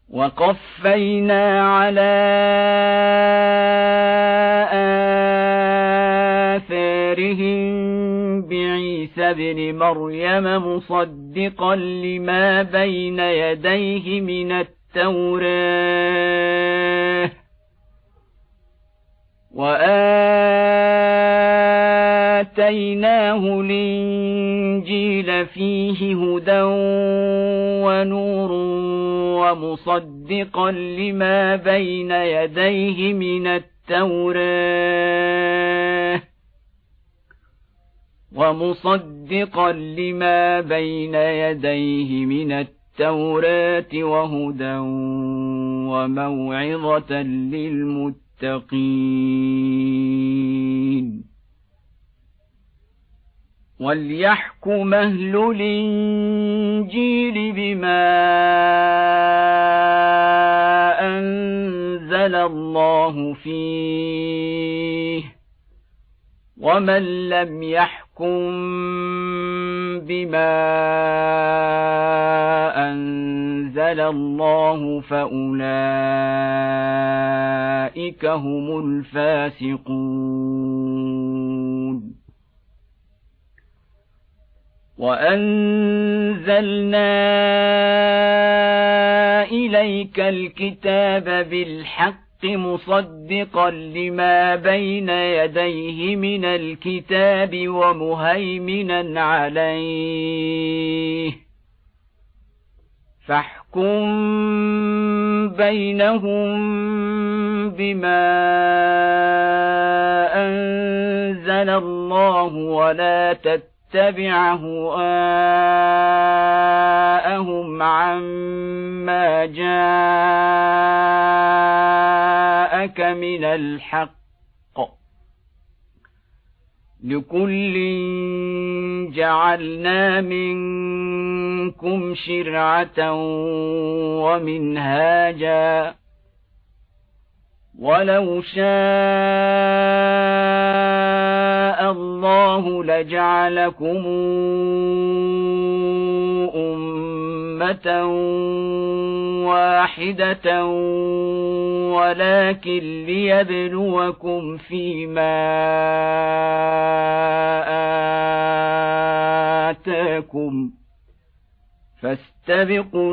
وقفينا على آثارهم بعيسى ابن مريم مصدقا لما بين يديه من التوراة وآتيناه الإنجيل فيه هدى ونور ومصدقا لما بين يديه من التوراة وهدى وموعظة للمتقين وليحكم أهل الإنجيل بما أنزل الله فيه ومن لم يحكم بما أنزل الله فأولئك هم الفاسقون وأنزلنا إليك الكتاب بالحق مصدقا لما بين يديه من الكتاب ومهيمنا عليه فاحكم بينهم بما أنزل الله ولا تتبع أهواءهم عما جاءك من الحق لكل جعلنا منكم شرعة ومنهاجا ولو شاء الله لجعلكم أمة واحدة ولكن ليبلوكم فيما آتاكم فاستبقوا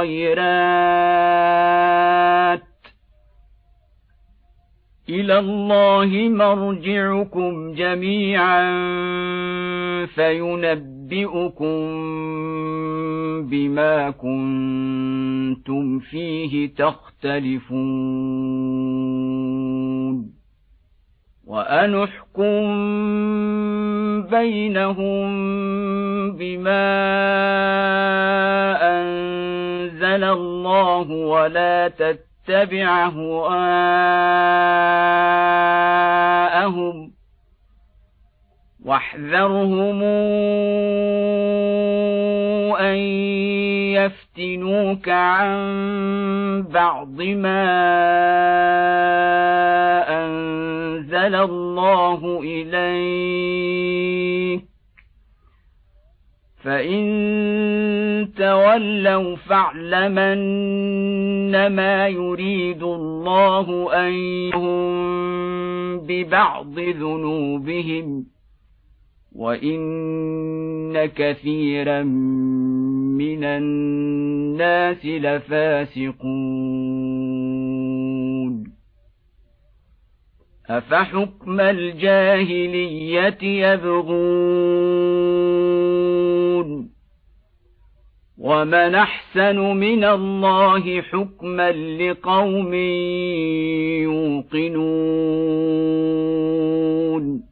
الخيرات إلى الله مرجعكم جميعا فينبئكم بما كنتم فيه تختلفون وأن احكم بينهم بما أنزل الله ولا تتبع أهواءهم واحذرهم أن يفتنوك عن بعض ما أنزل الله إليك فإن تولوا فاعلم أنما يريد الله أن يهم ببعض ذنوبهم وإن كثيرا من الناس لفاسقون أفحكم الجاهلية يبغون ومن أحسن من الله حكما لقوم يوقنون